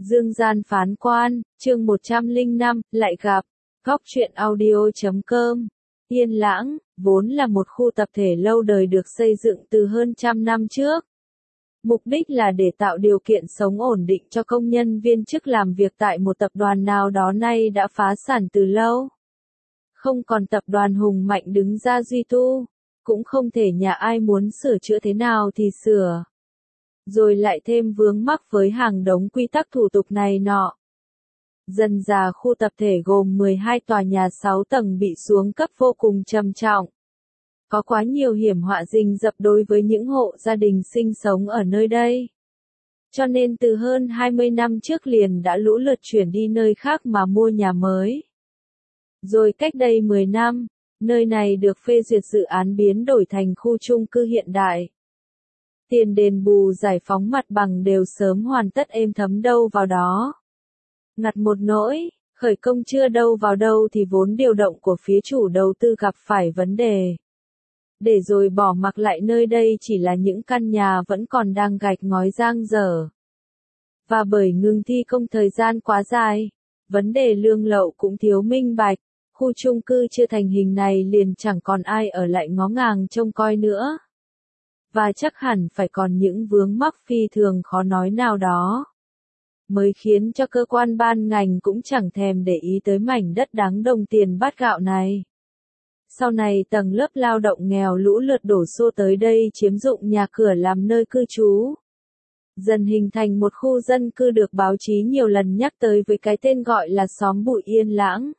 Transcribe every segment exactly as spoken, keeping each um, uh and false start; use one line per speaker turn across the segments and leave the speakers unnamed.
Dương gian phán quan, chương một trăm lẻ năm, lại gặp. Góc truyện audio chấm com. Yên Lãng, vốn là một khu tập thể lâu đời được xây dựng từ hơn trăm năm trước. Mục đích là để tạo điều kiện sống ổn định cho công nhân viên chức làm việc tại một tập đoàn nào đó nay đã phá sản từ lâu. Không còn tập đoàn hùng mạnh đứng ra duy tu, cũng không thể nhà ai muốn sửa chữa thế nào thì sửa. Rồi lại thêm vướng mắc với hàng đống quy tắc thủ tục này nọ. Dần dà khu tập thể gồm mười hai tòa nhà sáu tầng bị xuống cấp vô cùng trầm trọng. Có quá nhiều hiểm họa rình rập đối với những hộ gia đình sinh sống ở nơi đây. Cho nên từ hơn hai mươi năm trước liền đã lũ lượt chuyển đi nơi khác mà mua nhà mới. Rồi cách đây mười năm, nơi này được phê duyệt dự án biến đổi thành khu chung cư hiện đại. Tiền đền bù giải phóng mặt bằng đều sớm hoàn tất êm thấm đâu vào đó. Ngặt một nỗi, khởi công chưa đâu vào đâu thì vốn điều động của phía chủ đầu tư gặp phải vấn đề. Để rồi bỏ mặc lại nơi đây chỉ là những căn nhà vẫn còn đang gạch ngói dang dở. Và bởi ngừng thi công thời gian quá dài, vấn đề lương lậu cũng thiếu minh bạch, khu chung cư chưa thành hình này liền chẳng còn ai ở lại ngó ngàng trông coi nữa. Và chắc hẳn phải còn những vướng mắc phi thường khó nói nào đó. Mới khiến cho cơ quan ban ngành cũng chẳng thèm để ý tới mảnh đất đáng đồng tiền bát gạo này. Sau này tầng lớp lao động nghèo lũ lượt đổ xô tới đây chiếm dụng nhà cửa làm nơi cư trú. Dần hình thành một khu dân cư được báo chí nhiều lần nhắc tới với cái tên gọi là xóm bụi Yên Lãng.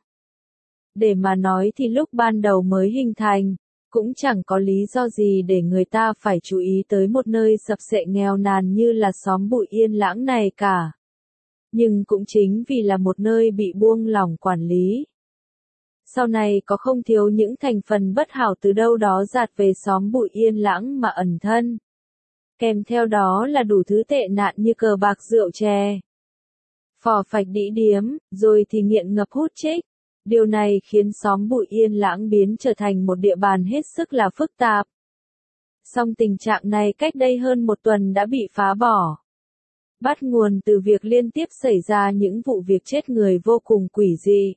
Để mà nói thì lúc ban đầu mới hình thành, cũng chẳng có lý do gì để người ta phải chú ý tới một nơi sập xệ nghèo nàn như là xóm bụi Yên Lãng này cả. Nhưng cũng chính vì là một nơi bị buông lỏng quản lý. Sau này có không thiếu những thành phần bất hảo từ đâu đó dạt về xóm bụi Yên Lãng mà ẩn thân. Kèm theo đó là đủ thứ tệ nạn như cờ bạc rượu chè, phò phạch đĩ điếm, rồi thì nghiện ngập hút chích. Điều này khiến xóm bụi Yên Lãng biến trở thành một địa bàn hết sức là phức tạp. Song tình trạng này cách đây hơn một tuần đã bị phá bỏ. Bắt nguồn từ việc liên tiếp xảy ra những vụ việc chết người vô cùng quỷ dị.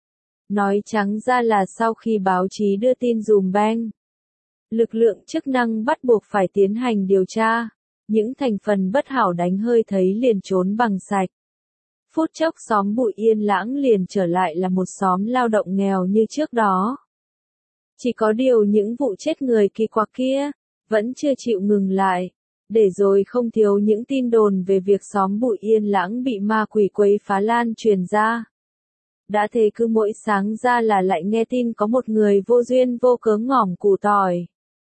Nói trắng ra là sau khi báo chí đưa tin dùm beng, lực lượng chức năng bắt buộc phải tiến hành điều tra, những thành phần bất hảo đánh hơi thấy liền trốn bằng sạch. Phút chốc xóm bụi Yên Lãng liền trở lại là một xóm lao động nghèo như trước đó. Chỉ có điều những vụ chết người kỳ quặc kia, vẫn chưa chịu ngừng lại, để rồi không thiếu những tin đồn về việc xóm bụi Yên Lãng bị ma quỷ quấy phá lan truyền ra. Đã thế cứ mỗi sáng ra là lại nghe tin có một người vô duyên vô cớ ngỏm củ tỏi.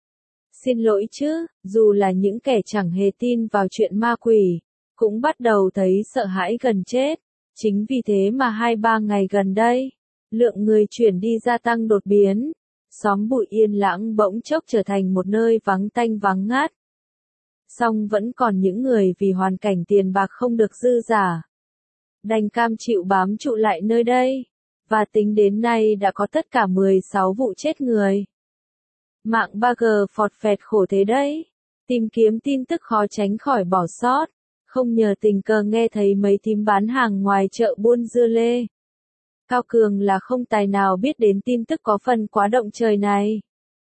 Xin lỗi chứ, dù là những kẻ chẳng hề tin vào chuyện ma quỷ, cũng bắt đầu thấy sợ hãi gần chết. Chính vì thế mà hai ba ngày gần đây, lượng người chuyển đi gia tăng đột biến. Xóm bụi Yên Lãng bỗng chốc trở thành một nơi vắng tanh vắng ngát. Song vẫn còn những người vì hoàn cảnh tiền bạc không được dư dả, đành cam chịu bám trụ lại nơi đây. Và tính đến nay đã có tất cả mười sáu vụ chết người. Mạng ba G phọt phẹt khổ thế đấy. Tìm kiếm tin tức khó tránh khỏi bỏ sót. Không nhờ tình cờ nghe thấy mấy thím bán hàng ngoài chợ buôn dưa lê. Cao Cường là không tài nào biết đến tin tức có phần quá động trời này.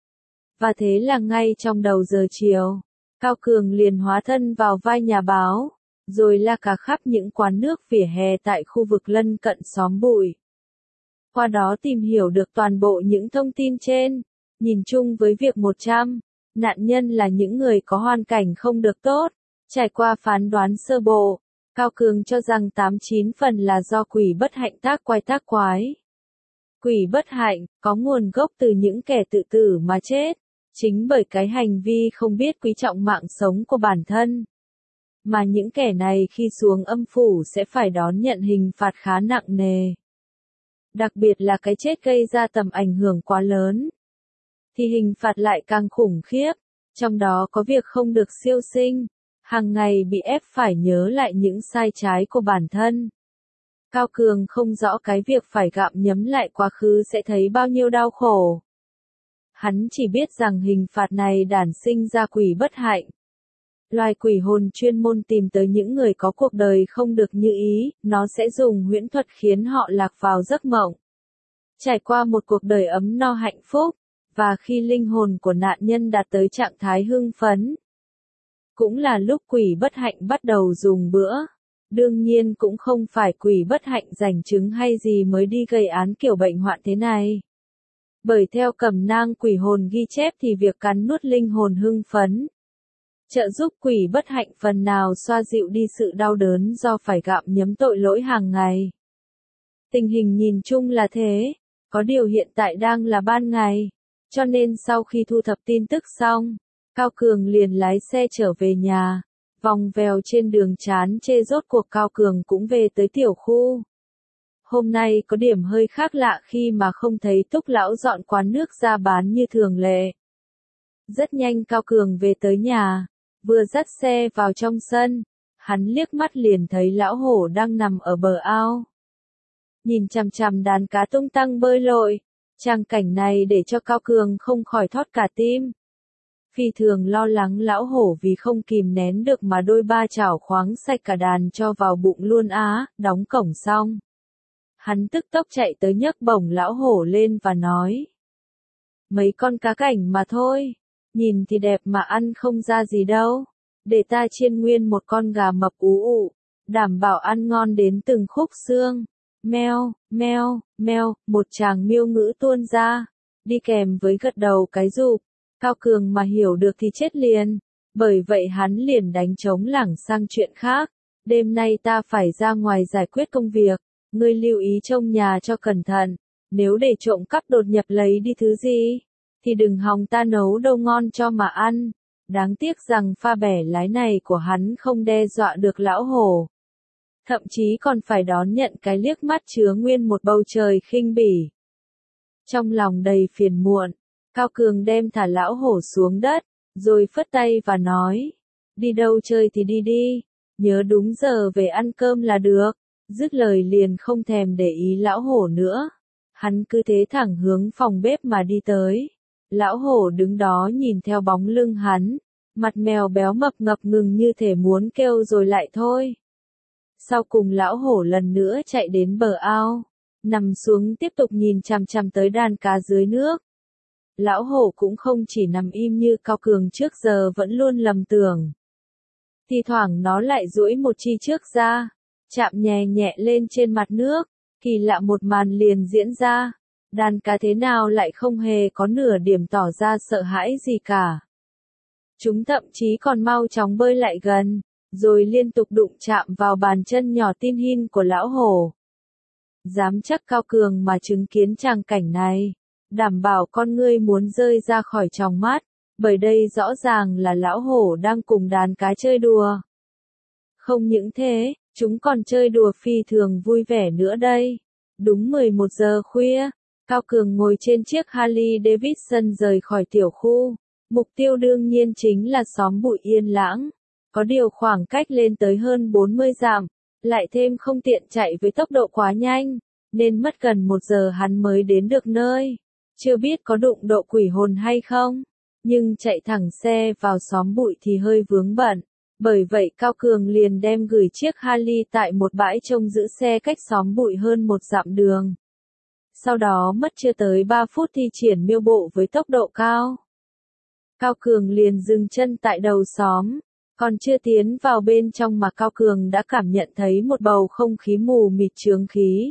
Và thế là ngay trong đầu giờ chiều, Cao Cường liền hóa thân vào vai nhà báo, rồi la cả khắp những quán nước vỉa hè tại khu vực lân cận xóm bụi. Qua đó tìm hiểu được toàn bộ những thông tin trên, nhìn chung với việc một trăm nạn nhân là những người có hoàn cảnh không được tốt. Trải qua phán đoán sơ bộ, Cao Cường cho rằng tám chín phần là do quỷ bất hạnh tác quái tác quái. Quỷ bất hạnh có nguồn gốc từ những kẻ tự tử mà chết, chính bởi cái hành vi không biết quý trọng mạng sống của bản thân. Mà những kẻ này khi xuống âm phủ sẽ phải đón nhận hình phạt khá nặng nề. Đặc biệt là cái chết gây ra tầm ảnh hưởng quá lớn, thì hình phạt lại càng khủng khiếp, trong đó có việc không được siêu sinh. Hàng ngày bị ép phải nhớ lại những sai trái của bản thân. Cao Cường không rõ cái việc phải gặm nhấm lại quá khứ sẽ thấy bao nhiêu đau khổ. Hắn chỉ biết rằng hình phạt này đản sinh ra quỷ bất hạnh. Loài quỷ hồn chuyên môn tìm tới những người có cuộc đời không được như ý, nó sẽ dùng huyễn thuật khiến họ lạc vào giấc mộng. Trải qua một cuộc đời ấm no hạnh phúc, và khi linh hồn của nạn nhân đạt tới trạng thái hưng phấn, cũng là lúc quỷ bất hạnh bắt đầu dùng bữa. Đương nhiên cũng không phải quỷ bất hạnh giành chứng hay gì mới đi gây án kiểu bệnh hoạn thế này. Bởi theo cẩm nang quỷ hồn ghi chép thì việc cắn nuốt linh hồn hưng phấn trợ giúp quỷ bất hạnh phần nào xoa dịu đi sự đau đớn do phải gặm nhấm tội lỗi hàng ngày. Tình hình nhìn chung là thế, có điều hiện tại đang là ban ngày, cho nên sau khi thu thập tin tức xong, Cao Cường liền lái xe trở về nhà, vòng vèo trên đường chán chê rốt cuộc Cao Cường cũng về tới tiểu khu. Hôm nay có điểm hơi khác lạ khi mà không thấy Túc lão dọn quán nước ra bán như thường lệ. Rất nhanh Cao Cường về tới nhà, vừa dắt xe vào trong sân, hắn liếc mắt liền thấy lão hổ đang nằm ở bờ ao. Nhìn chằm chằm đàn cá tung tăng bơi lội, tràng cảnh này để cho Cao Cường không khỏi thót cả tim. Phi thường lo lắng lão hổ vì không kìm nén được mà đôi ba chảo khoáng sạch cả đàn cho vào bụng luôn á, đóng cổng xong. Hắn tức tốc chạy tới nhấc bổng lão hổ lên và nói. Mấy con cá cảnh mà thôi, nhìn thì đẹp mà ăn không ra gì đâu, để ta chiên nguyên một con gà mập ú ụ, đảm bảo ăn ngon đến từng khúc xương. Meo, meo, meo, một tràng miêu ngữ tuôn ra, đi kèm với gật đầu cái rụp. Cao Cường mà hiểu được thì chết liền, bởi vậy hắn liền đánh trống lảng sang chuyện khác. Đêm nay ta phải ra ngoài giải quyết công việc, ngươi lưu ý trông nhà cho cẩn thận, nếu để trộm cắp đột nhập lấy đi thứ gì, thì đừng hòng ta nấu đâu ngon cho mà ăn. Đáng tiếc rằng pha bẻ lái này của hắn không đe dọa được lão hổ. Thậm chí còn phải đón nhận cái liếc mắt chứa nguyên một bầu trời khinh bỉ. Trong lòng đầy phiền muộn, Cao Cường đem thả lão hổ xuống đất, rồi phất tay và nói, đi đâu chơi thì đi đi, nhớ đúng giờ về ăn cơm là được. Dứt lời liền không thèm để ý lão hổ nữa. Hắn cứ thế thẳng hướng phòng bếp mà đi tới. Lão hổ đứng đó nhìn theo bóng lưng hắn, mặt mèo béo mập ngập ngừng như thể muốn kêu rồi lại thôi. Sau cùng lão hổ lần nữa chạy đến bờ ao, nằm xuống tiếp tục nhìn chằm chằm tới đàn cá dưới nước. Lão hổ cũng không chỉ nằm im như Cao Cường trước giờ vẫn luôn lầm tưởng. Thì thoảng nó lại duỗi một chi trước ra, chạm nhẹ nhẹ lên trên mặt nước, kỳ lạ một màn liền diễn ra. Đàn cá thế nào lại không hề có nửa điểm tỏ ra sợ hãi gì cả. Chúng thậm chí còn mau chóng bơi lại gần, rồi liên tục đụng chạm vào bàn chân nhỏ tin hin của lão hổ. Dám chắc Cao Cường mà chứng kiến tràng cảnh này, đảm bảo con ngươi muốn rơi ra khỏi tròng mắt, bởi đây rõ ràng là lão hổ đang cùng đàn cá chơi đùa. Không những thế, chúng còn chơi đùa phi thường vui vẻ nữa đây. Đúng mười một giờ khuya, Cao Cường ngồi trên chiếc Harley Davidson rời khỏi tiểu khu. Mục tiêu đương nhiên chính là xóm bụi Yên Lãng. Có điều khoảng cách lên tới hơn bốn mươi dặm, lại thêm không tiện chạy với tốc độ quá nhanh, nên mất gần một giờ hắn mới đến được nơi. Chưa biết có đụng độ quỷ hồn hay không, nhưng chạy thẳng xe vào xóm bụi thì hơi vướng bận. Bởi vậy Cao Cường liền đem gửi chiếc Harley tại một bãi trông giữ xe cách xóm bụi hơn một dặm đường. Sau đó mất chưa tới ba phút thi triển miêu bộ với tốc độ cao. Cao Cường liền dừng chân tại đầu xóm, còn chưa tiến vào bên trong mà Cao Cường đã cảm nhận thấy một bầu không khí mù mịt chướng khí.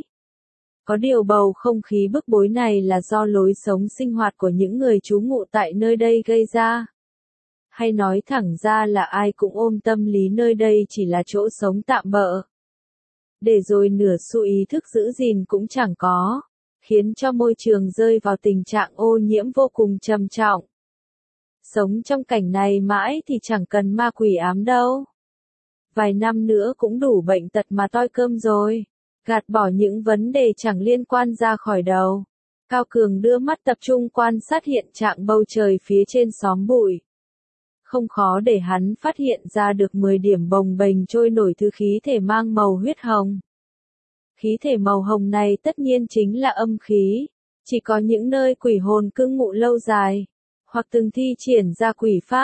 Có điều bầu không khí bức bối này là do lối sống sinh hoạt của những người trú ngụ tại nơi đây gây ra. Hay nói thẳng ra là ai cũng ôm tâm lý nơi đây chỉ là chỗ sống tạm bợ. Để rồi nửa xu ý thức giữ gìn cũng chẳng có, khiến cho môi trường rơi vào tình trạng ô nhiễm vô cùng trầm trọng. Sống trong cảnh này mãi thì chẳng cần ma quỷ ám đâu. Vài năm nữa cũng đủ bệnh tật mà toi cơm rồi. Gạt bỏ những vấn đề chẳng liên quan ra khỏi đầu. Cao Cường đưa mắt tập trung quan sát hiện trạng bầu trời phía trên xóm bụi. Không khó để hắn phát hiện ra được mười điểm bồng bềnh trôi nổi thứ khí thể mang màu huyết hồng. Khí thể màu hồng này tất nhiên chính là âm khí. Chỉ có những nơi quỷ hồn cư ngụ lâu dài, hoặc từng thi triển ra quỷ pháp,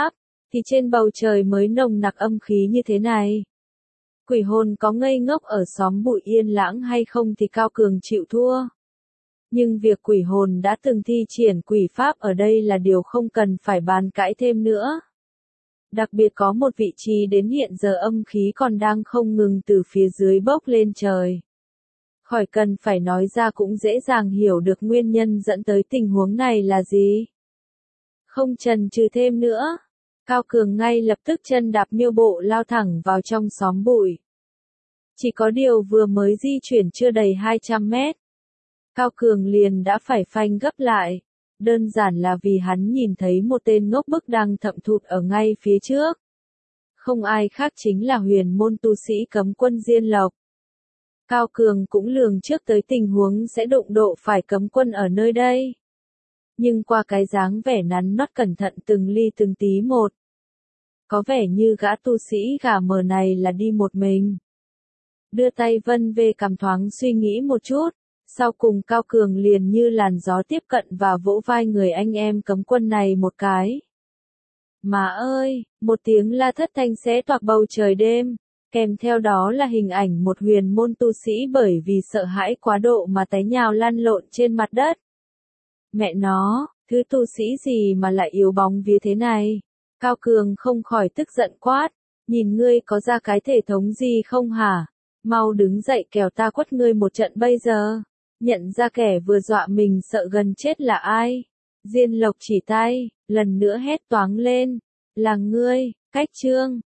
thì trên bầu trời mới nồng nặc âm khí như thế này. Quỷ hồn có ngây ngốc ở xóm bụi Yên Lãng hay không thì Cao Cường chịu thua. Nhưng việc quỷ hồn đã từng thi triển quỷ pháp ở đây là điều không cần phải bàn cãi thêm nữa. Đặc biệt có một vị trí đến hiện giờ âm khí còn đang không ngừng từ phía dưới bốc lên trời. Khỏi cần phải nói ra cũng dễ dàng hiểu được nguyên nhân dẫn tới tình huống này là gì. Không chần chừ thêm nữa, Cao Cường ngay lập tức chân đạp miêu bộ lao thẳng vào trong xóm bụi. Chỉ có điều vừa mới di chuyển chưa đầy hai trăm mét. Cao Cường liền đã phải phanh gấp lại. Đơn giản là vì hắn nhìn thấy một tên ngốc bức đang thậm thụt ở ngay phía trước. Không ai khác chính là huyền môn tu sĩ cấm quân Diên Lộc. Cao Cường cũng lường trước tới tình huống sẽ đụng độ phải cấm quân ở nơi đây. Nhưng qua cái dáng vẻ nắn nót cẩn thận từng ly từng tí một. Có vẻ như gã tu sĩ gà mờ này là đi một mình. Đưa tay vân về cằm thoáng suy nghĩ một chút. Sau cùng Cao Cường liền như làn gió tiếp cận và vỗ vai người anh em cấm quân này một cái. Má ơi, một tiếng la thất thanh xé toạc bầu trời đêm, kèm theo đó là hình ảnh một huyền môn tu sĩ bởi vì sợ hãi quá độ mà té nhào lăn lộn trên mặt đất. Mẹ nó, thứ tu sĩ gì mà lại yếu bóng vía thế này? Cao Cường không khỏi tức giận quát, nhìn ngươi có ra cái thể thống gì không hả? Mau đứng dậy kẻo ta quất ngươi một trận bây giờ. Nhận ra kẻ vừa dọa mình sợ gần chết là ai. Diên Lộc chỉ tay, lần nữa hét toáng lên. Là ngươi, Cách Trương.